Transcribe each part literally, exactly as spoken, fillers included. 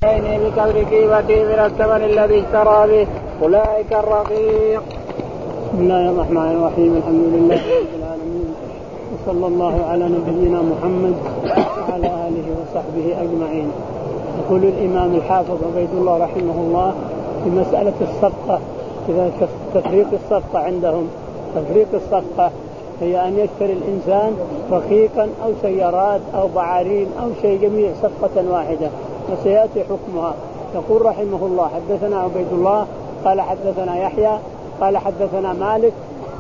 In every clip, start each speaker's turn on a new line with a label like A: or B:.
A: يعني بقدر قيمته من الثمن الذي اشترى به أولئك الرقيق.
B: بسم الله الرحمن الرحيم. الحمد لله رب العالمين، وصلى الله على نبينا محمد وعلى آله وصحبه أجمعين. يقول الإمام الحافظ عبيد الله رحمه الله في مسألة الصفقة، إذا تفريق الصفقة عندهم. تفريق الصفقة هي أن يشتري الإنسان رقيقا أو سيارات أو بعارين أو شيء، جميع صفقة واحدة، وسيأتي حكمها. يقول رحمه الله: حدثنا عبيد الله قال حدثنا يحيى قال حدثنا مالك.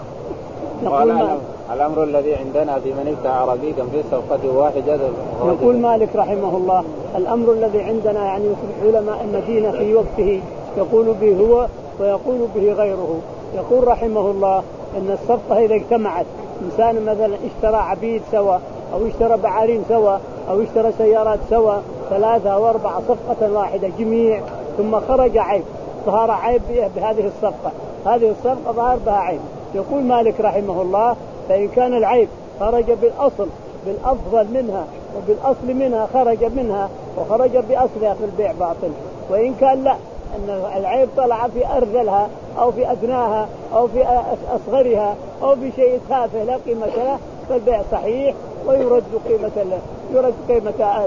A: يقول ما الأمر الذي عندنا في من ابتاع رقيقا في صفقة واحدة.
B: يقول مالك رحمه الله: الأمر الذي عندنا، يعني علماء المدينة في وقته يقول به هو ويقول به غيره. يقول رحمه الله إن الصفقة إذا اجتمعت، إنسان مثلا اشترى عبيد سوا أو اشترى بعارين سوا أو اشترى سيارات سوا، ثلاثة أو أربعة، صفقة واحدة جميع، ثم خرج عيب، ظهر عيب بهذه الصفقة، هذه الصفقة ظهر بها عيب. يقول مالك رحمه الله: فإن كان العيب خرج بالأصل بالأفضل منها وبالأصل منها خرج منها وخرج بأصلها في البيع باطل. وإن كان لا، أن العيب طلع في أرذلها أو في أدناها أو في أصغرها أو بشيء تافه لا قيمة له، فالبيع صحيح ويرد قيمة له، يرد قيمة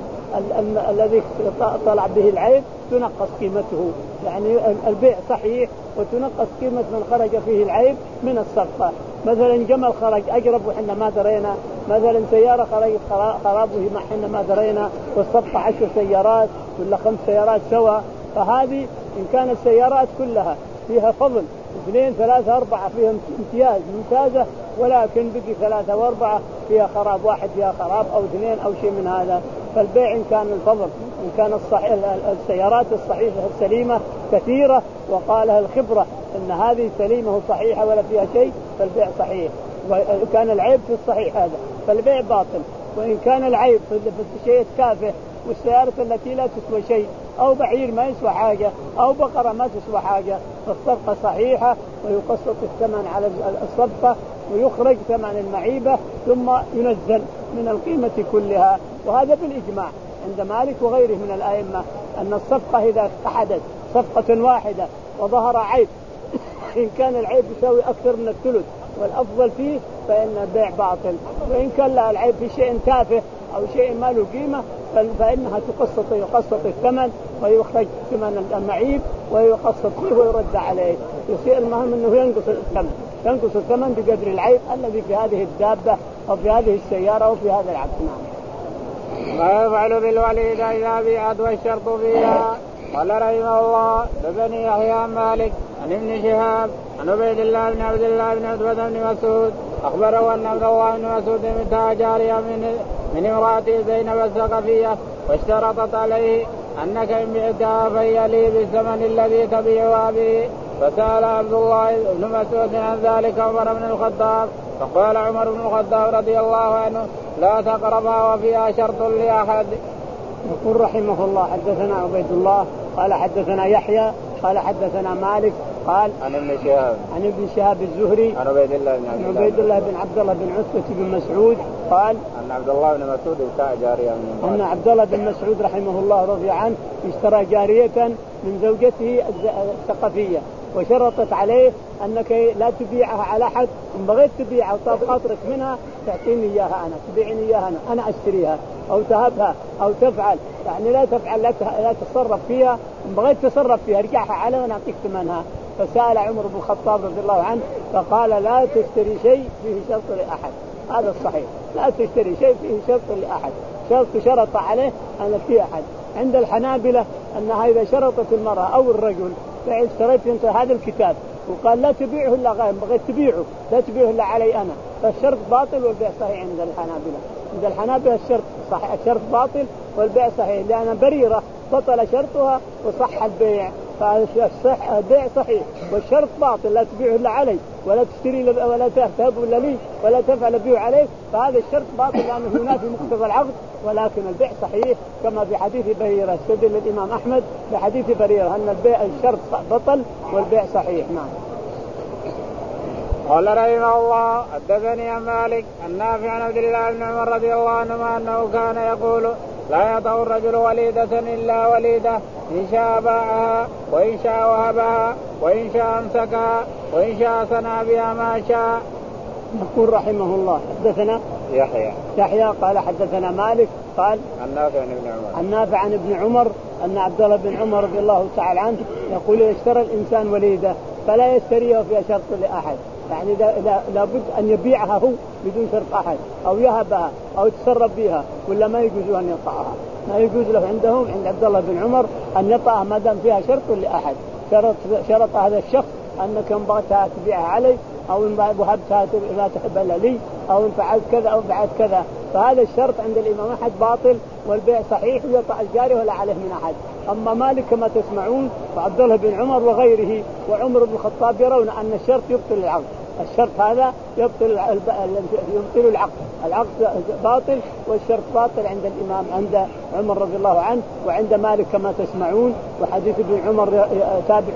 B: الذي طلع به العيب، تنقص قيمته. يعني البيع صحيح وتنقص قيمة من خرج فيه العيب من الصفقة. مثلا جمل خرج أجرب وحنا ما درينا، مثلا سيارة خرجت خراب وما حنا ما درينا، والصفقة عشر سيارات ولا خمس سيارات سوا، فهذه إن كانت السيارات كلها فيها فضل، اثنين ثلاثة أربعة فيها امتياز ممتازة، ولكن بقي ثلاثة وأربعة فيها خراب، واحد فيها خراب أو اثنين أو شيء من هذا، فالبيع إن كان الفضل، إن كان الصحيح السيارات الصحيحة السليمة كثيرة وقالها الخبرة إن هذه سليمة وصحيحة ولا فيها شيء، فالبيع صحيح. وإن كان العيب في الصحيح هذا فالبيع باطل. وإن كان العيب في الشيء تافه، والسيارة التي لا تسوى شيء، أو بعير ما يسوى حاجة، أو بقرة ما تسوى حاجة، فالصفقة صحيحة ويقسط الثمن على الصفقة ويخرج ثمن المعيبة ثم ينزل من القيمة كلها. وهذا بالإجماع عند مالك وغيره من الأئمة أن الصفقة إذا اتحدت صفقة واحدة وظهر عيب، إن كان العيب يساوي أكثر من الثلث والأفضل فيه فإن البيع باطل. وإن كان لا، العيب في شيء تافه أو شيء ما له قيمة، فإنها تقسط يقسط الثمن ويخرج ثمن المعيب ويقسط فيه ويرد عليه. يصير المهم أنه ينقص الثمن، ينقص الثمن بقدر العيب الذي في هذه الدابة أو في هذه السيارة أو في هذا العبد.
A: ما يفعل بالوليد إذا بيعت والشرط فيها؟ قال رحمه الله: بني يحيى مالك عن ابن شهاب عن عبيد الله بن عبد الله بن عتبة بن مسعود أخبره أن عبد الله بن مسعود متى جارية من من امرأته زينب الثقفية، واشترطت عليه أنك إن بعتها فهي لي بالثمن الذي تبيعها به. فسأل عبد الله بن مسعود عن ذلك عمر بن الخطاب، فقال عمر بن الخطاب رضي الله عنه: لا تقربها وفيها شرط لأحد.
B: يقول رحمه الله: حدثنا عبيد الله قال حدثنا يحيى قال حدثنا مالك قال
A: عن ابن شهاب
B: عن ابن شهاب الزهري
A: عن عبيد الله بن
B: عن عبيد الله بن عبد الله بن عتبة بن مسعود قال
A: أن عبد الله بن مسعود ابتاع جارية من
B: أن عبد الله بن مسعود رحمه الله رضي عنه اشترى جارية من زوجته الثقفية، وشرطت عليه أنك لا تبيعها على أحد، إن بغيت تبيعها وطاب خاطرك منها تعطيني إياها أنا، تبيعني إياها أنا، أنا أشتريها، أو تهبها أو تفعل، يعني لا تفعل لا تتصرف فيها، إن بغيت تصرف فيها ارجعها علي وأنا أعطيك ثمنها. فسأل عمر بن الخطاب رضي الله عنه فقال: لا تشتري شيء فيه شرط لأحد. هذا الصحيح، لا تشتري شيء فيه شرط لأحد، شرط شرط عليه أن في أحد. عند الحنابلة أنها إذا شرطت المرأة أو الرجل فاشتريت انت هذا الكتاب وقال لا تبيعه الا غير، بغيت تبيعه لا تبيعه الا علي انا، فالشرط باطل والبيع صحيح عند الحنابلة. عند الحنابلة الشرط صحيح، الشرط باطل والبيع صحيح، لأن بريرة بطل شرطها وصح البيع، فالبيع صحيح والشرط باطل، لا تبيعه الا علي ولا تشتري ولا تهب ولا لي ولا تفعل بيعه عليه، فهذا الشرط باطل لأنه ينافي مقتضى العقد، ولكن البيع صحيح كما في حديث بريرة استدل الإمام أحمد في حديث بريرة أن البيع الشرط بطل والبيع صحيح. نعم.
A: قال رحمه الله: حدثني عن مالك النافع عن عبد الله بن عمر رضي الله عنهما أنه كان يقول: لا يطأ الرجل وليدة إلا وليدة إن شاء باعها وإن شاء وهبها وإن شاء أمسكها وإن شاء صنع بها ما شاء.
B: يقول رحمه الله حدثنا
A: يحيى
B: يحيى قال حدثنا مالك قال
A: عن نافع عن ابن عمر
B: عن نافع عن ابن عمر أن عبد الله بن عمر رضي الله تعالى عنه يقول اشترى الإنسان وليدة فلا يشتريه فيها شرط لأحد، يعني لابد أن يبيعها هو بدون شرط أحد أو يهبها أو يتصرف بها ولا ما يجوز أن يطأها، ما يجوز له عندهم عند عبد الله بن عمر أن يطأها ما دام فيها شرط لأحد. شرط شرط هذا الشخص أنك إن بغيتها تبيعها علي أو إن وهبتها لا تحبل لي أو إن فعلت كذا أو فعلت كذا، فهذا الشرط عند الإمام أحمد باطل والبيع صحيح ويطأ الجاري ولا عليه من أحد. أما مالك كما تسمعون وعبد الله بن عمر وغيره وعمر بن الخطاب يرون أن الشرط يبطل العقد، الشرط هذا يبطل يبطل العقد، العقد باطل والشرط باطل عند الإمام عند عمر رضي الله عنه وعند مالك كما تسمعون. وحديث ابن عمر تابع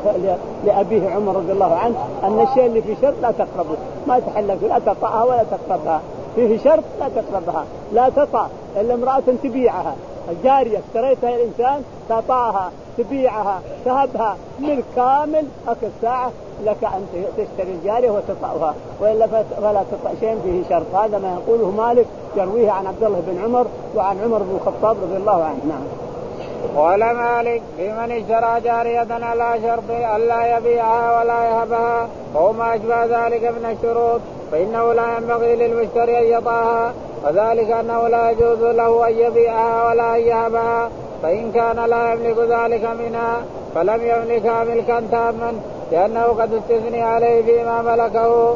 B: لأبيه عمر رضي الله عنه أن الشيء اللي في شرط لا تقربه، ما تحلك لا تطأها ولا تقربها، فيه شرط لا تقربها، لا تطأ إلا امرأة تبيعها، الجارية اشتريتها الإنسان تطأها تبيعها تهبها ملك كامل أكل ساعة لك أن تشتري الجارية وتطأها، وإلا فلا تطأ شيء فيه شرط. هذا ما يقوله مالك يرويه عن عبد الله بن عمر وعن عمر بن الخطاب رضي الله عنه. نعم.
A: قال مالك لمن اشترى جارية على شرط ألا يبيعها ولا يهبها وهو ما أشبه ذلك من الشروط فإنه لا ينبغي للمشتري أن يطأها، وذلك أنه لا يجوز له أن يبيعها ولا أن يهبها، فإن كان لا يملك ذلك منها فلم يملكها ملكا تاما لأنه قد استثني عليه فيما ملكه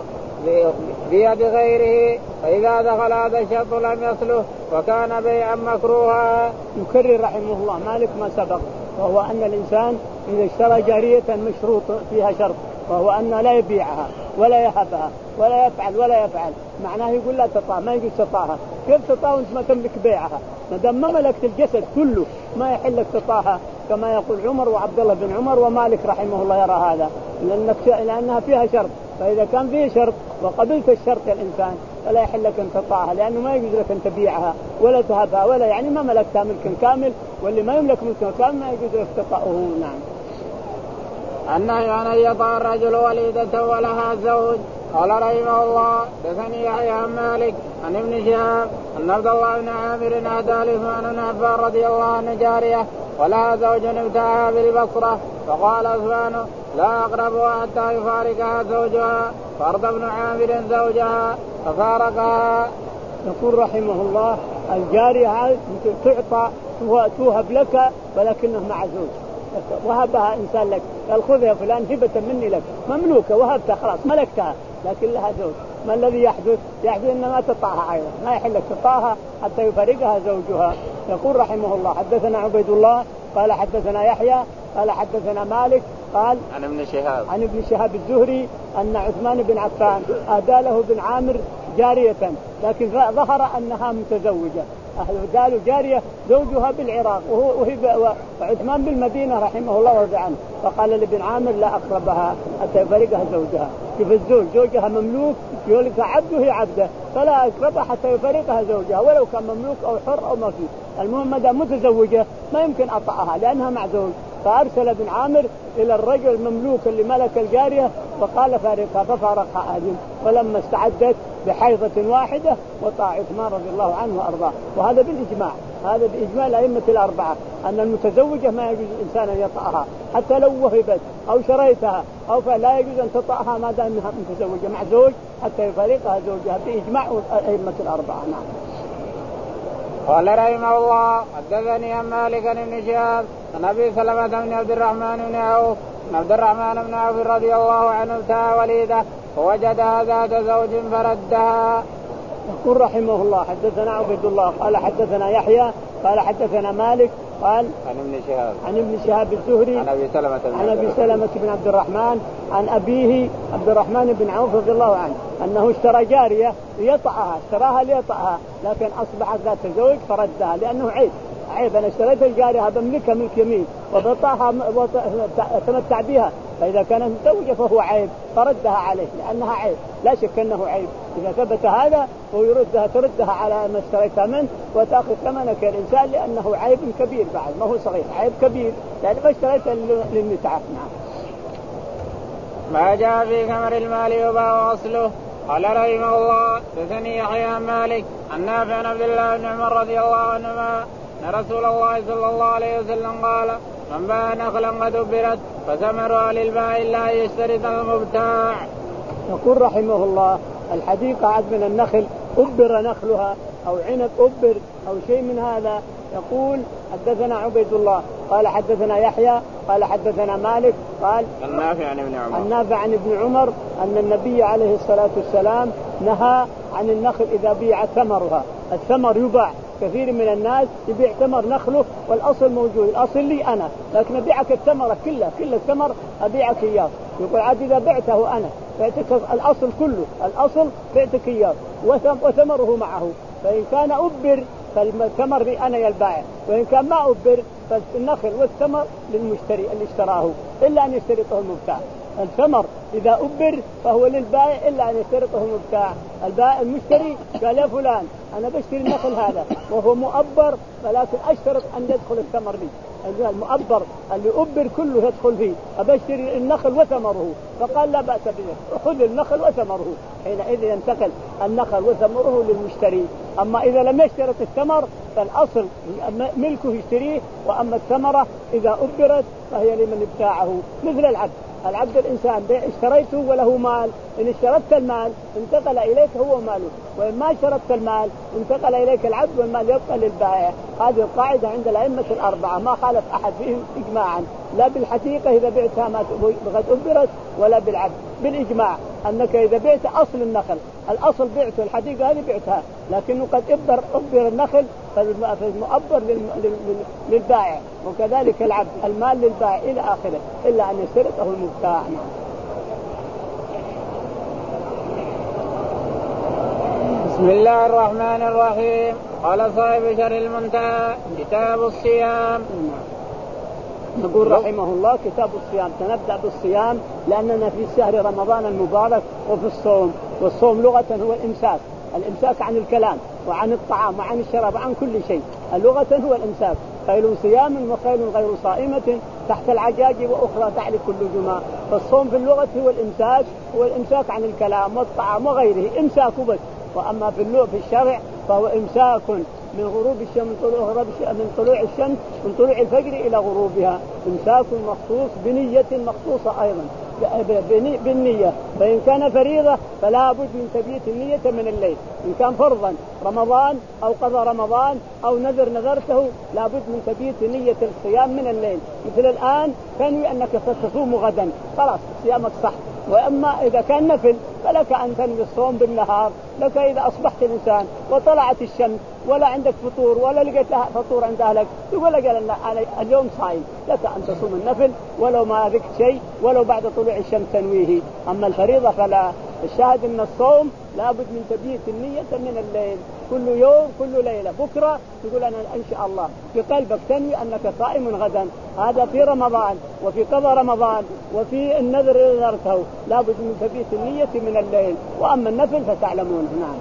A: بيد غيره، فإذا دخل هذا الشرط لم يصله وكان بيعا مكروها.
B: يكرر رحمه الله مالك ما سبق، وهو أن الإنسان إذا اشترى جارية مشروط فيها شرط وهو أن لا يبيعها ولا يهبها ولا يفعل ولا يفعل، معناه يقول لا تطاع، ما يجوز تطاعها. كيف تطاع وانت ما تملك بيعها؟ ما دام ما ملكت الجسد كله ما يحلك تطاعها، كما يقول عمر وعبد الله بن عمر ومالك رحمه الله يرى هذا، لأنك لأنها فيها شرط، فإذا كان فيه شرط وقبلت الشرط يا الإنسان فلا يحل لك أن تطاعها، لأنه ما يجوز لك أن تبيعها ولا تهبها ولا يعني ما ملكتها ملكا كامل، واللي ما يملك ملكا كامل ما يجوز لك تطاعه. نعم.
A: النهي عن أن يطأ الرجل وليدته ولها زوج. قال رحمه الله حدثني يحيى عن مالك عن ابن شهاب أن عبد الله بن عامر أهدى لعثمان بن عفان رضي الله عنه جارية ولها زوج ابتاعها بالبصرة، فقال عثمان لا أقربها حتى يفارقها زوجها، فارضى ابن عامر زوجها ففارقها.
B: يقول رحمه الله الجارية تعطى توهب لك ولكنه مع زوج، وهبها إنسان لك قال خذها فلان هبة مني لك مملوكة وهبتها خلاص ملكتها لكن لها زوج، ما الذي يحدث؟ يحدث إن ما تطاعها أيضا، ما يحل لك تطاعها حتى يفارقها زوجها. يقول رحمه الله حدثنا عبيد الله قال حدثنا يحيى قال حدثنا مالك قال
A: عن ابن شهاب
B: عن ابن شهاب الزهري أن عثمان بن عفان أهدى له بن عامر جارية لكن ظهر أنها متزوجة، قالوا جارية زوجها بالعراق وهو وعثمان بالمدينة رحمه الله ورضي عنه، فقال لابن عامر لا أقربها حتى يفارقها زوجها. كيف الزوج زوجها مملوك يقول عبده هي عبده فلا أقربها حتى يفارقها زوجها ولو كان مملوك أو حر أو ما فيه، المهم مدى متزوجة ما يمكن أطأها لأنها مع زوج. فأرسل ابن عامر إلى الرجل المملوك اللي ملك الجارية وقال فارقها ففارقها أهل، ولما استعدت بحيضة واحدة وطاع عثمان رضي الله عنه وأرضاه. وهذا بالإجماع، هذا بإجماع الأئمة الأربعة أن المتزوجة ما يجوز الإنسان أن يطأها حتى لو وهبت أو شريتها أو فلا يجوز أن تطأها ما دام أنها متزوجة مع زوج حتى يفارقها زوجها بإجماع الأئمة الأربعة. نعم.
A: قال رحمه الله حدثني عن مالك بن شهاب عن أبي سلمة بن عبد الرحمن بن عوف عن عبد الرحمن بن عوف رضي الله عنه ابتاع وليدة ووجدها ذات زوج فردها.
B: يقول رحمه الله حدثنا عبيد الله قال حدثنا يحيى قال حدثنا مالك قال
A: عن ابن شهاب
B: عن ابن شهاب الزهري
A: عن أبي سلمة
B: عن أبي سلمة بن عبد الرحمن عن أبيه عبد الرحمن بن عوف رضي الله عنه أنه اشترى جارية ليطأها، اشتراها ليطأها لكن أصبحت ذات زوج فردها لأنه عيب، عيب. أنا اشتريت الجارية بملكها ملك يمين وبطاها وتمتع بها، فإذا كانت مزوجة فهو عيب فردها عليه لأنها عيب، لا شك أنه عيب. إذا ثبت هذا ويردها تردها على ما اشتريتها منه وتأخذ ثمنك الإنسان، لأنه عيب كبير بعد، ما هو صغير، عيب كبير لأنه ما اشتريتها للمتعة. نعم.
A: ما جاء في ثمر المال يباع أصله. قال رحمه الله حدثني يحيى عن مالك عن نافع عن عبد الله بن عمر رضي الله عنهما أن رسول الله صلى الله عليه وسلم قال من باع نخلا قد أبرت فثمرها للبائع إلا يشترط المبتاع.
B: يقول رحمه الله الحديث قاعد من النخل أبر نخلها أو عنب أبر أو شيء من هذا. يقول حدثنا عبيد الله قال حدثنا يحيى قال حدثنا مالك قال
A: النافع عن ابن عمر
B: النافع عن ابن عمر أن النبي عليه الصلاة والسلام نهى عن النخل إذا بيع ثمرها. الثمر يباع، كثير من الناس يبيع ثمر نخله والأصل موجود، الأصل لي أنا، لكن أبيعك الثمرة كلها، كل الثمر أبيعك إياه. يقول عاد إذا بعته أنا بعتك الأصل كله، الأصل بعتك إياه وثمره معه، فإن كان أبر فالثمر لي أنا يا البائع، وإن كان ما أبر فالنخل والثمر للمشتري اللي اشتراه إلا أن يشترطه المبتاع. الثمر إذا أبر فهو للبائع إلا أن يشترطه المبتاع. البائع المشتري قال يا فلان أنا بشتري النخل هذا وهو مؤبر، ولكن أشترط أن يدخل الثمر لي. المؤبر اللي أبر كله يدخل فيه، أبشتري النخل وثمره، فقال لا بأس به، خذ النخل وثمره. حينئذ ينتقل النخل وثمره للمشتري. أما إذا لم يشترط الثمر فالأصل ملكه يشتريه، وأما الثمرة إذا أبرت فهي لمن ابتاعه. مثل العبد، العبد الإنسان اشتريته وله مال، إن اشترطت المال انتقل إليك هو ماله، وإن ما اشترطت المال انتقل إليك العبد والمال يبقى للبائع. هذه القاعدة عند الأئمة الأربعة ما خالف أحد فيهم إجماعا، لا بالحقيقة إذا بعتها ما قد أبرت ولا بالعبد، بالإجماع أنك إذا بعت أصل النخل الأصل بعته، الحقيقة هذه بعتها، لكنه قد أبر أبر النخل فالمؤبر للبائع، وكذلك العبد المال للبائع إلى آخره إلا أن يشترطه المبتاع.
A: بسم الله الرحمن الرحيم. قال صاحب شرح المنتهى كتاب الصيام.
B: يقول رحمه الله كتاب الصيام. سنبدأ بالصيام لأننا في شهر رمضان المبارك وفي الصوم، والصوم لغة هو الإمساك، الإمساك عن الكلام وعن الطعام وعن الشراب وعن كل شيء. اللغة هو الإمساك، خيل صيام وخيل غير صائمة تحت العجاج وأخرى تعلي كل جماع. فالصوم في اللغة هو الإمساك، هو الإمساك عن الكلام والطعام وغيره، إمساك بس. وأما في اللغة في الشرع فهو إمساك من غروب الشمس من طلوع الشمس من طلوع الفجر إلى غروبها، إمساك مخصوص بنية مخصوصة أيضا بالنية. فإن كان فريضة فلا بد من تبييت النية من الليل، إن كان فرضا رمضان أو قضى رمضان أو نذر نذرته لا بد من تبييت نية الصيام من الليل. مثل الآن تنوي أنك ستصوم غدا، خلاص صيامك صح. وأما إذا كان نفل فلك أن تنوي الصوم بالنهار، لك إذا أصبحت الإنسان وطلعت الشمس ولا عندك فطور ولا لقيت فطور عند أهلك تقول لك اليوم صايم، لك أن تصوم النفل ولو ما ذكت شيء ولو بعد طلوع الشمس تنويه. أما الفريضة فلا. الشاهد أن الصوم لا بد من تبييت النية من الليل، كل يوم كل ليلة. بكرة تقول أنا إن شاء الله في قلبك تنوي أنك صائم غدا، هذا في رمضان وفي قضاء رمضان وفي النذر اللي نذرته لا بد من تبييت النية من الليل. وأما النفل فتعلمون. نعم.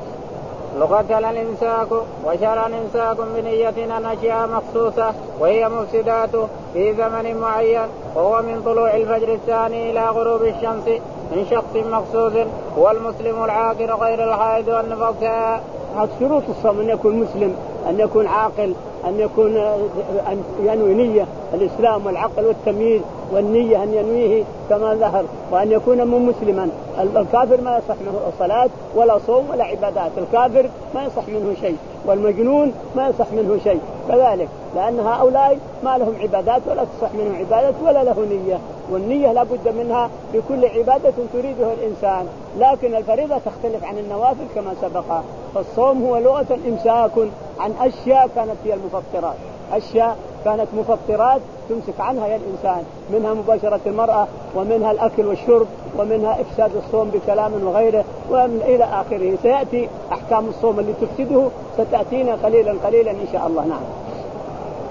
A: لغة الإمساك وشرعا إمساك بنية عن أشياء مخصوصة وهي مفسداته في زمن معين، وهو من طلوع الفجر الثاني إلى غروب الشمس من شخص مخصوص هو المسلم العاقل غير الحائض والنفساء.
B: هذا شروط الصوم: أن يكون مسلم، أن يكون عاقل، أن يكون أن ينوي نية الإسلام والعقل والتمييز، والنية أن ينويه كما ظهر، وأن يكون من مسلما. الكافر ما يصح منه صلاة ولا صوم ولا عبادات، الكافر ما يصح منه شيء، والمجنون ما يصح منه شيء كذلك، لأن هؤلاء ما لهم عبادات ولا تصح منهم عبادات ولا له نية. والنية لا بد منها في كل عبادة تريدها الإنسان، لكن الفريضة تختلف عن النوافل كما سبق. فالصوم هو لغة إمساك عن أشياء كانت هي المفطرات، أشياء كانت مفطرات تمسك عنها يا الإنسان، منها مباشرة المرأة، ومنها الأكل والشرب، ومنها إفساد الصوم بكلام وغيره، ومن إلى آخره. سيأتي أحكام الصوم اللي تفسده ستأتينا قليلا قليلا إن شاء الله. نعم.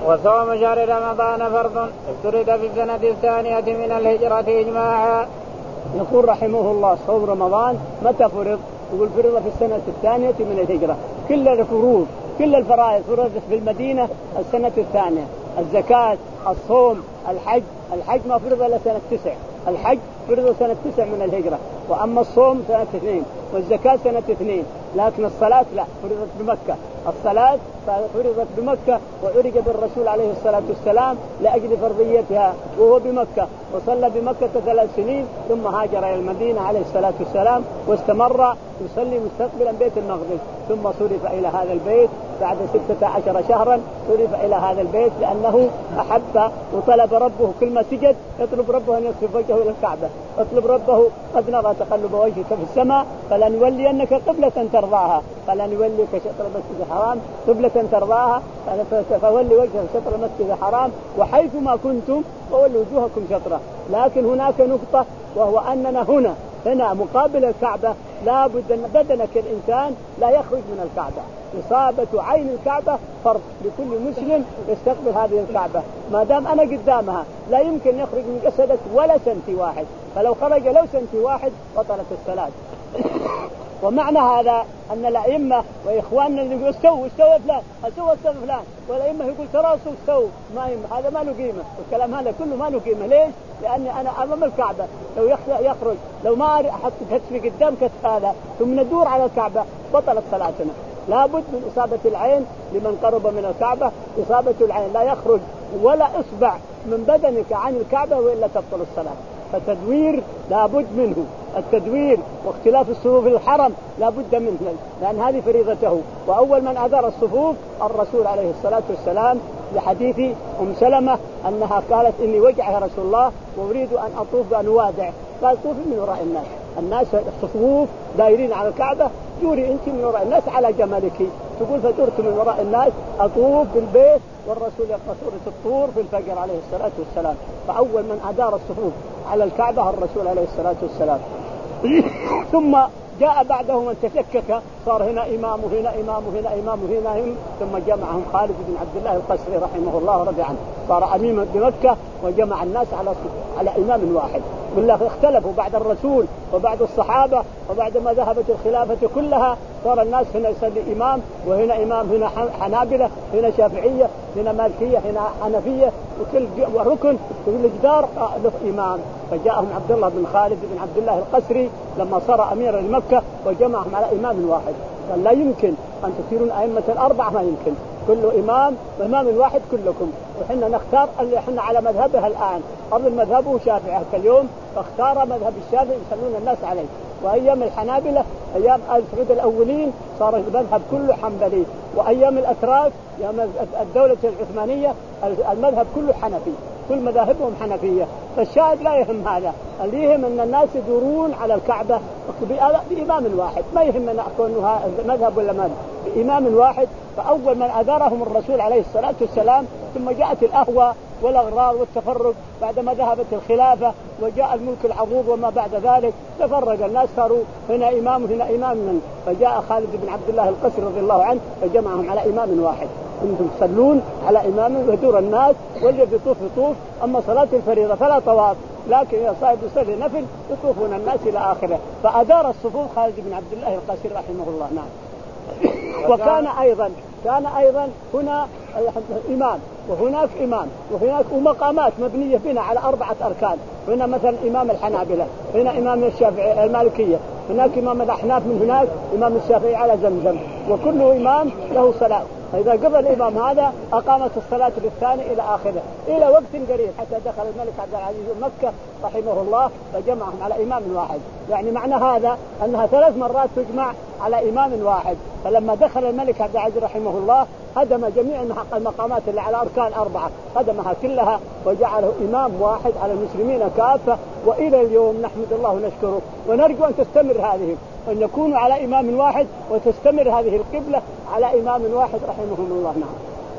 A: وصوم شهر رمضان فرض افترض في السنة الثانية من الهجرة إجماعا.
B: يقول رحمه الله صوم رمضان متى فرض؟ يقول فرض في السنة الثانية من الهجرة. كل الفروض كل الفرائض فرضت في المدينة السنة الثانية. الزكاة، الصوم، الحج. الحج ما فرض إلا سنة تسع. الحج فرض سنة تسع من الهجرة، وأما الصوم سنة اثنين، والزكاة سنة اثنين. لكن الصلاة لا، فرضت بمكة. الصلاة فرضت بمكة وعرج بالرسول عليه الصلاة والسلام لأجل فرضيتها وهو بمكة، وصلى بمكة ثلاث سنين ثم هاجر إلى المدينة عليه الصلاة والسلام واستمر يصلي مستقبلا بيت المقدس، ثم صرف إلى هذا البيت بعد ستة عشر شهرا. صرف إلى هذا البيت لأنه أحب وطلب ربه كل ما سجد يطلب ربه أن يصرف وجهه إلى الكعبة. اطلب ربه قد نرى تقلب وجهك في السماء فلنولينك قبلة ترضاها، فلنوليك شطر المسجد الحرام قبلة ترضاها، فولي وجهك شطر المسجد الحرام وحيث ما كنتم فولوا وجوهكم شطره. لكن هناك نقطة، وهو أننا هنا هنا مقابل الكعبة لا بد أن بدنك الإنسان لا يخرج من الكعبة. إصابة عين الكعبة فرض لكل مسلم يستقبل هذه الكعبة. ما دام أنا قدامها لا يمكن يخرج من جسدك ولا سنتي واحد، فلو خرج لو سنتي واحد بطلت الصلاة. ومعنى هذا أن الأئمة وإخواننا اللي يقولوا استووا استوى فلان استوى استوى فلان، والأئمة يقول تراصوا استووا، ما هذا ما له قيمة، والكلام هذا كله ما له قيمة. ليش؟ لأن أنا أمام الكعبة لو يخرج لو ما أحط كتفي قدام كتف هذا ثم ندور على الكعبة بطلت صلاتنا. لا بد من إصابة العين لمن قرب من الكعبة. إصابة العين لا يخرج ولا إصبع من بدنك عن الكعبة وإلا تبطل الصلاة. فتدوير لا بد منه، التدوير واختلاف الصفوف الحرم لا بد منه، لأن هذه فريضته. وأول من أدار الصفوف الرسول عليه الصلاة والسلام، لحديث أم سلمة أنها قالت إني وجع يا رسول الله وأريد أن أطوف بأن أوادع، قال طوفي من وراء الناس. الناس الصفوف دايرين على الكعبة، دوري أنت من وراء الناس على جمالك. تقول فدرت من وراء الناس أطوف بالبيت والرسول يقرأ سورة الطور في الفجر عليه الصلاة والسلام. فأول من أدار الصفوف على الكعبة الرسول عليه الصلاة والسلام. ثم جاء بعده من تشكك، صار هنا إمام وهنا إمام وهنا إمام وهنا هم، ثم جمعهم خالد بن عبد الله القسري رحمه الله ورضي عنه، صار أميما بمكة وجمع الناس على على إمام واحد. بالله اختلفوا بعد الرسول وبعد الصحابة وبعد ما ذهبت الخلافة كلها، صار الناس هنا يصلي إمام وهنا إمام، هنا حنابلة هنا شافعية هنا مالكية هنا حنفية، وكل ركن كل جدار له إمام. فجاءهم عبد الله بن خالد بن عبد الله القسري لما صار أميرا لمكة وجمعهم على إمام واحد. قال لا يمكن أن تصيرون أئمة الأربعة، ما يمكن، كل إمام وإمام واحد كلكم، وحنا نختار اللي حنا على مذهبها الآن. قبل مذهبه شافعي كاليوم، فاختار مذهب الشافعي يصلون الناس عليه. وأيام الحنابلة أيام السعود الأولين صار المذهب كله حنبلي، وأيام الأتراك أيام الدولة العثمانية المذهب كله حنفي، كل مذاهبهم حنفية. فالشاهد لا يهم هذا، اللي يهم أن الناس يدورون على الكعبة بإمام واحد، ما يهمنا أكون مذهب ولا مذهب، بإمام واحد. فأول من أدارهم الرسول عليه الصلاة والسلام. ثم جاءت الأهوى والأغرار والتفرق بعدما ذهبت الخلافة وجاء الملك العضوض وما بعد ذلك، تفرق الناس، صاروا هنا إمام هنا إمام من. فجاء خالد بن عبد الله القسري رضي الله عنه فجمعهم على إمام واحد. أنتم تصلون على إمام ويدور الناس واللي يطوف يطوف. أما صلاة الفريضة فلا طواف، لكن إذا صاحب يصلي نفل يطوفون الناس إلى آخره. فأدار الصفوف خالد بن عبد الله القسري رحمه الله. نعم. وكان أيضا كان أيضا هنا إمام وهناك إمام وهناك مقامات مبنية بنا على أربعة أركان. هنا مثلا إمام الحنابلة، هنا إمام الشافعي المالكية، هناك إمام الأحناف، من هناك إمام الشافعي على زمزم، وكل إمام له صلاة. فإذا قضى الإمام هذا أقامت الصلاة للثاني إلى آخره إلى وقت قريب، حتى دخل الملك عبد العزيز مكة رحمه الله فجمعهم على إمام واحد. يعني معنى هذا أنها ثلاث مرات تجمع على إمام واحد. فلما دخل الملك عبد العزيز رحمه الله هدم جميع المقامات اللي على أركان أربعة، هدمها كلها وجعله إمام واحد على المسلمين كافة. وإلى اليوم نحمد الله ونشكره ونرجو أن تستمر هذه، أن يكونوا على إمام واحد وتستمر هذه القبلة على إمام واحد رحمهم الله. نعم.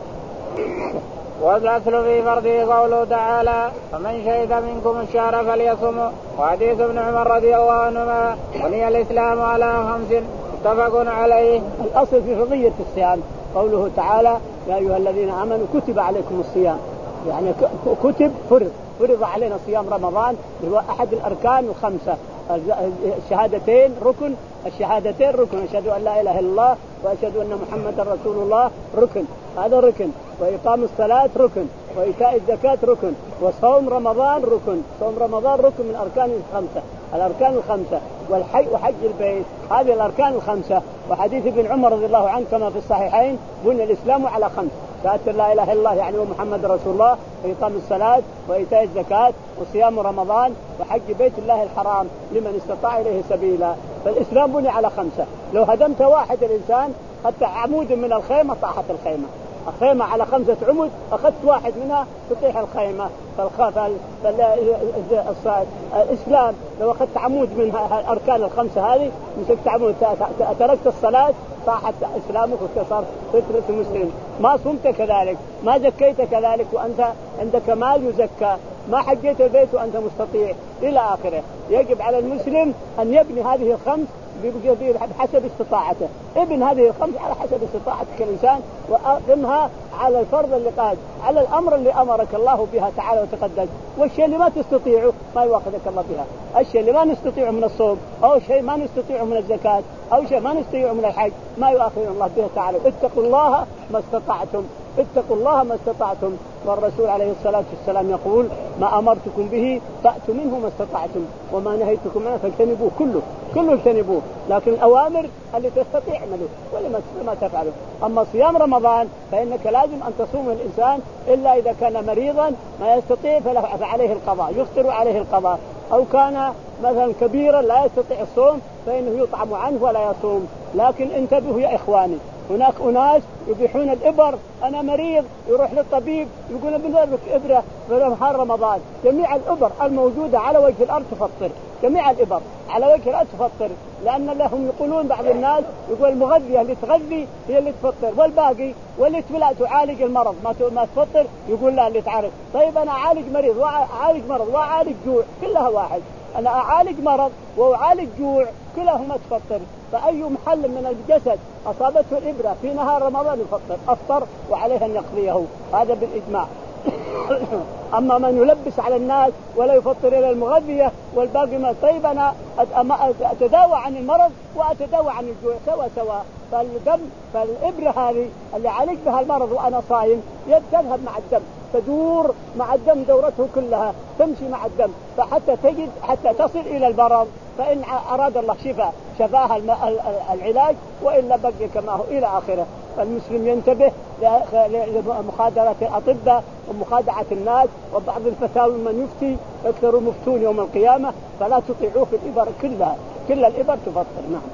A: والأصل في فرضه قوله تعالى فمن شهد منكم الشهر فليصمه. وحديث ابن عمر رضي الله عنهما بني الإسلام على خمس متفق عليه.
B: الأصل في فرضية الصيام قوله تعالى يا أيها الذين آمنوا كتب عليكم الصيام، يعني كتب فرض فرض علينا صيام رمضان، هو أحد الأركان الخمسة. الشهادتين ركن، الشهادتين ركن، أشهد أن لا إله إلا الله وأشهد أن محمدا رسول الله ركن، هذا ركن. وإقام الصلاة ركن، وإيتاء الزكاة ركن، وصوم رمضان ركن. صوم رمضان ركن من أركان الخمسة، الأركان الخمسة. والحج وحج البيت، هذه الأركان الخمسة. وحديث ابن عمر رضي الله عنه كما في الصحيحين: بني الإسلام على خمس: شهادة لا إله إلا الله يعني ومحمد رسول الله، وإقام الصلاة، وإيتاء الزكاة، وصيام رمضان، وحج بيت الله الحرام لمن استطاع إليه سبيلا. فالإسلام بني على خمسة. لو هدمت واحد الإنسان حتى عمود من الخيمة طاحت الخيمة. الخيمة على خمسة عمود، أخذت واحد منها تطيح الخيمة. فالإسلام لو أخذت عمود من الأركان الخمسة هذه، مسكت عمود، تركت الصلاة طاحت إسلامك وصار فكرة مسلم. ما صمت كذلك، ما زكيت كذلك وأنت عندك مال يزكى، ما حجيت البيت وأنت مستطيع، إلى آخره. يجب على المسلم أن يبني هذه الخمس بحسب استطاعته. ابن هذه الخمس على حسب استطاعتك الإنسان، وأقمها على الفرض اللي قاد، على الأمر اللي أمرك الله بها تعالى وتقدس. والشيء اللي ما تستطيعه ما يواخذك الله بها. الشيء اللي ما نستطيعه من الصوم، أو شيء ما نستطيعه من الزكاة، أو شيء ما نستطيعه من الحج، ما يؤاخذنا الله به تعالى. اتقوا الله ما استطعتم، اتقوا الله ما استطعتم. والرسول عليه الصلاة والسلام يقول: ما أمرتكم به فأتوا منه ما استطعتم، وما نهيتكم عنه فاجتنبوه كله كله اجتنبوه. لكن الأوامر اللي تستطيع اعمله ولا ما تفعله. أما صيام رمضان فإنك لازم أن تصوم الإنسان إلا إذا كان مريضا ما يستطيع فعليه القضاء، يفطر عليه القضاء. أو كان مثلا كبيرا لا يستطيع الصوم فإنه يطعم عنه ولا يصوم. لكن انتبهوا يا إخواني، هناك أناس يبيحون الإبر. أنا مريض يروح للطبيب يقول بنضربك إبرة في نهار رمضان. جميع الإبر الموجودة على وجه الأرض تفطر، جميع الإبر على وجه الأرض تفطر، لأن لهم يقولون بعض الناس يقول المغذية اللي تغذي هي اللي تفطر، والباقي واللي لا تعالج المرض ما ما تفطر يقول لا اللي تعالج. طيب أنا أعالج مريض وأعالج مرض وأعالج جوع، كلها واحد. أنا أعالج مرض وأعالج جوع كلهما تفطر. فأي محل من الجسد أصابته الإبرة في نهار رمضان يفطر، أفطر وعليه أن يقضيه، هذا بالإجماع. أما من يلبس على الناس ولا يفطر إلى المغذية والباقي ما، طيب أنا أتداوى عن المرض وأتداوى عن الجوع سوا سوا. فالدم فالإبرة هذه اللي عليك بها المرض وأنا صايم تذهب مع الدم، تدور مع الدم دورته كلها، تمشي مع الدم فحتى تجد حتى تصل إلى المرض. فإن أراد الله شفاء شفاها العلاج، وإلا بقي كما هو إلى آخره. فالمسلم ينتبه لمخادرة الأطباء ومخادعة الناس وبعض الفتاوى من يفتي أكثر مفتون يوم القيامة، فلا تطيعوه في الإبر كلها، كل الإبر تفطر. نعم.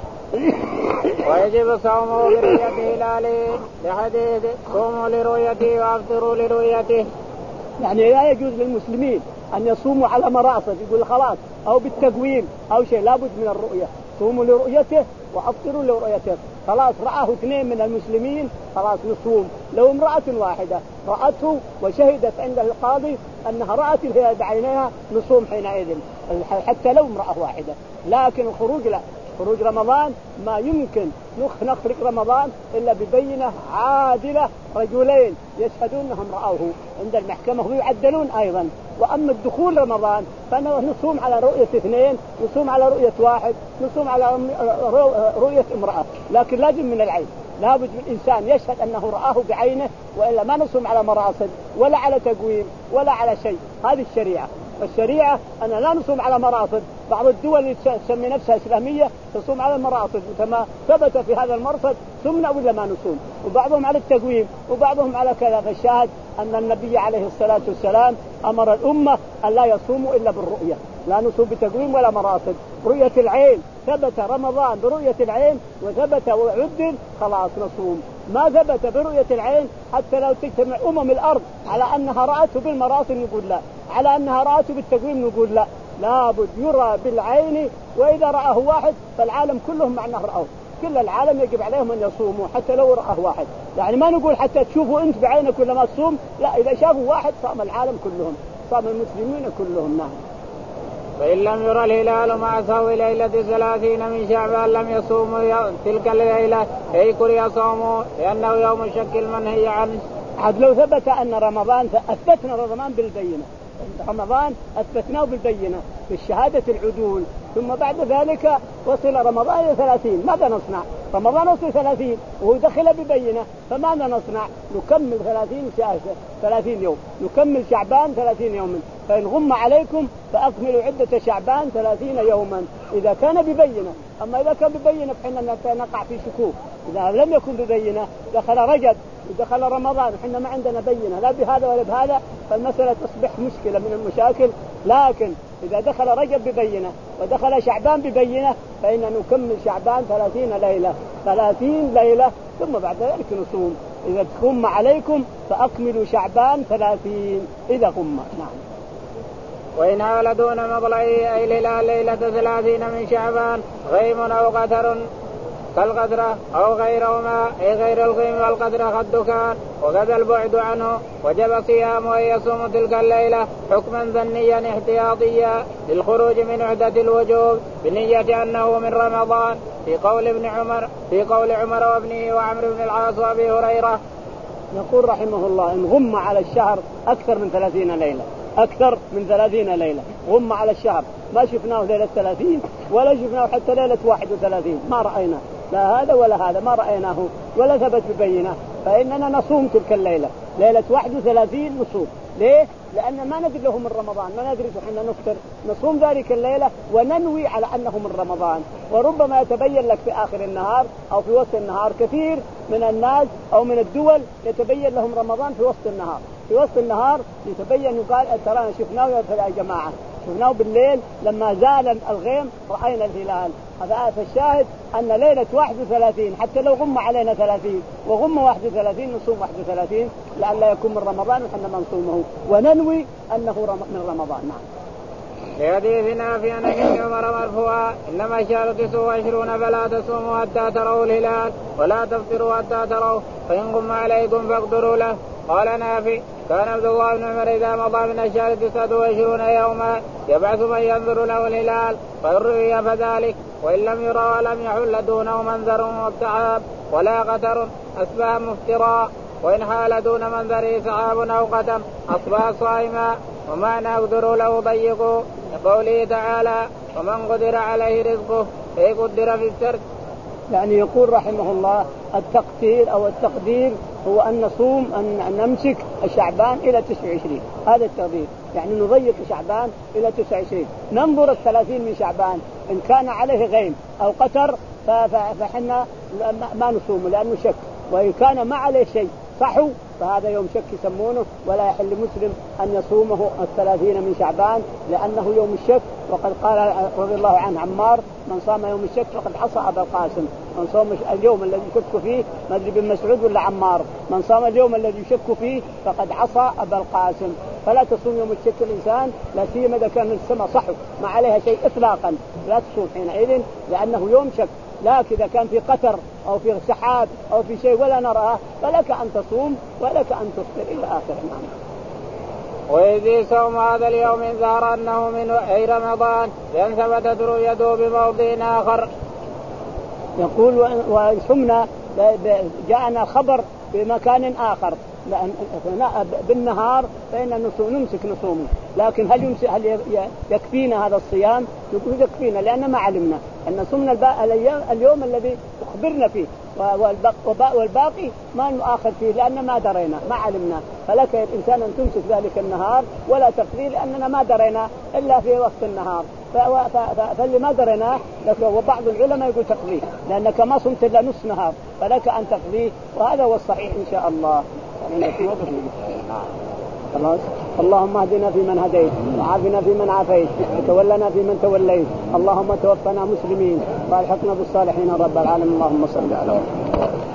A: ويجب صومه لرؤية هلاله لحديث صوموا لرؤيته وأفطروا لرؤيته.
B: يعني لا يجوز للمسلمين أن يصوموا على مراصد يقول خلاص أو بالتقويم أو شيء، لابد من الرؤية. صوموا لرؤيته وأفطروا لرؤيته. خلاص رآه اثنين من المسلمين خلاص نصوم. لو امرأة واحدة رأته وشهدت عند القاضي أنها رأت الهلال بعينها نصوم حينئذ حتى لو امرأة واحدة. لكن الخروج لا، خروج رمضان ما يمكن نخرج رمضان إلا ببينة عادلة، رجلين يشهدون أنهم رأوه عند المحكمة ويعدلون أيضا. وأما الدخول رمضان فنصوم على رؤية اثنين، نصوم على رؤية واحد، نصوم على رؤية امرأة. لكن لازم من العين، لابد من إنسان يشهد أنه رآه بعينه، وإلا ما نصوم على مراصد ولا على تقويم ولا على شيء. هذه الشريعة. الشريعة أن لا نصوم على مراصد. بعض الدول اللي تسمي نفسها إسلامية تصوم على المراصد، كما ثبت في هذا المرصد ثمنا ولا ما نصوم، وبعضهم على التقويم وبعضهم على كذا. فالشاهد أن النبي عليه الصلاة والسلام أمر الأمة أن لا يصوموا إلا بالرؤية، لا نصوم بتقويم ولا مراصد. رؤية العين ثبت رمضان برؤية العين وثبت وعدل خلاص نصوم. ما ثبت برؤية العين حتى لو تجتمع أمم الأرض على أنها رأته بالمراصد نقول لا، على أنها رأته بالتقويم نقول لا. لابد يرى بالعين، وإذا رآه واحد فالعالم كلهم معناه رأوه، كل العالم يجب عليهم أن يصوموا حتى لو رآه واحد. يعني ما نقول حتى تشوفوا أنت بعينك ولا ما تصوم، لا، إذا شافوا واحد صام العالم كلهم، صام المسلمين كلهم. نعم.
A: فإن لم يرى الهلال مع سهو ليلة ثلاثين من شعبان لم يصوموا تلك الليلة أي كل يصوموا لأنه يوم الشك المنهي عنه.
B: عاد لو ثبت أن رمضان أثبتنا رمضان بالبينة، رمضان أثبتناه بالبينة بالشهادة العدول، ثم بعد ذلك وصل رمضان إلى ثلاثين، ماذا نصنع؟ رمضان وصل ثلاثين وهو دخل ببينة، فماذا نصنع؟ نكمل ثلاثين شهر ثلاثين يوم، نكمل شعبان ثلاثين يوما، فإن غم عليكم فأكملوا عدة شعبان ثلاثين يوما إذا كان ببينة. أما إذا كان ببينة فإننا نقع في شكوك، إذا لم يكن ببينة دخل رجب ودخل رمضان وحنا ما عندنا بينة لا بهذا ولا بهذا، فالمسألة تصبح مشكلة من المشاكل. لكن إذا دخل رجب ببينة ودخل شعبان ببينة فإننا نكمل شعبان ثلاثين ليلة ثلاثين ليلة ثم بعد ذلك نصوم. إذا غم عليكم فأكملوا شعبان ثلاثين إذا غم. نعم.
A: وإن هال دون مطلعه أي الهلال ليلة ثلاثين من شعبان غيم أو قتر كالقدرة أو غيرهما أي غير الغيم والقدرة قد وكذا البعد عنه وجب صيامه أن يصوم تلك الليلة حكما ظنيا احتياطيا للخروج من عدة الوجوب بنية أنه من رمضان في قول ابن عمر في قول عمر وابنه وعمرو بن العاص وأبي هريرة.
B: يقول رحمه الله إن غم على الشهر أكثر من ثلاثين ليلة أكثر من ثلاثين ليلة غم على الشهر، ما شفناه ليلة ثلاثين ولا شفناه حتى ليلة واحد وثلاثين، ما رأينا لا هذا ولا هذا، ما رأيناه ولا ثبت ببينه، فإننا نصوم تلك الليلة ليلة واحد وثلاثين نصوم. ليه؟ لأن ما ندري له من رمضان، ما ندري حنا نفطر، نصوم ذلك الليلة وننوي على أنه من رمضان. وربما يتبين لك في آخر النهار أو في وسط النهار، كثير من الناس أو من الدول يتبين لهم رمضان في وسط النهار، في وسط النهار يتبين يقال ترى شفناه يا جماعة، شفناه بالليل لما زال الغيم رأينا الهلال. هذا الشاهد أن ليلة واحد وثلاثين حتى لو غم علينا ثلاثين وغم واحد وثلاثين نصوم واحد وثلاثين لئلا يكون من رمضان وحنا ما نصومه وننوي أنه من رمضان. نعم.
A: لحديث نافع عن ابن عمر مرفوعا إنما الشهر تسع وعشرون فلا تصوموا حتى تروا الهلال ولا تفطروا حتى تروا فإن غم عليكم فاقدروا له. قال نافع كان عبد الله بن عمر إذا مضى من الشهر تسعة وعشرون يوما يبعث من ينظر له الهلال فيروي فذلك، وإن لم يرى ولم يحل دونه منظر والتعاب ولا قتر أصبح مفطرا، وإن حال دون منظره سحاب أو قدم أصبح صائما. ومعنى اقدروا له ضيقوا لقوله تعالى ومن قدر عليه رزقه أي قدر في السرد.
B: يعني يقول رحمه الله التقدير أو التقدير هو أن نصوم أن نمسك شعبان إلى تسعة وعشرين، هذا التقدير، يعني نضيق شعبان إلى تسعة وعشرين، ننظر الثلاثين من شعبان إن كان عليه غيم أو قتر فحنا ما نصوم لأنه شك، وإن كان ما عليه شيء صحو فهذا يوم شك يسمونه، ولا يحل مسلم أن يصومه الثلاثين من شعبان لأنه يوم الشك. وقد قال رضي الله عنه عمار من صام يوم الشك فقد عصى أبا القاسم، من صام اليوم الذي يشك فيه ما أدري بن مسعود ولا عمار، من صام اليوم الذي يشك فيه فقد عصى أبا القاسم. فلا تصوم يوم الشك الإنسان لا سيما إذا كان السماء صحو ما عليها شيء إطلاقا، لا تصوم حينئذ لأنه يوم شك. لكن إذا كان في قتر أو في سحاب أو في شيء ولا نراه فلك أن تصوم ولك أن تفطر إلى آخر. نعم.
A: وإذ صوم هذا اليوم إن ظهر أنه من أي رمضان لأن ثبتت رؤيته بموضع آخر.
B: يقول وصمنا جاءنا خبر بمكان آخر بالنهار فإن نمسك نصومه، لكن هل يمسك هل يكفينا هذا الصيام؟ يقول يكفينا لأن ما علمنا أن صمنا اليوم الذي أخبرنا فيه والباقي ما نؤخر فيه لأن ما درينا ما علمنا. فلك الإنسان أن تمسك ذلك النهار ولا تقضي لأننا ما درينا إلا في وقت النهار، فاللي ما دريناه لك. وبعض العلماء يقول تقضيه لأنك ما صمت إلا نصف نهار فلك أن تقضيه، وهذا هو الصحيح إن شاء الله. خلاص. اللهم اهدنا فيمن هديت وعافنا فيمن عافيت وتولنا فيمن توليت، اللهم توفنا مسلمين والحقنا بالصالحين رب العالمين. اللهم صل على محمد.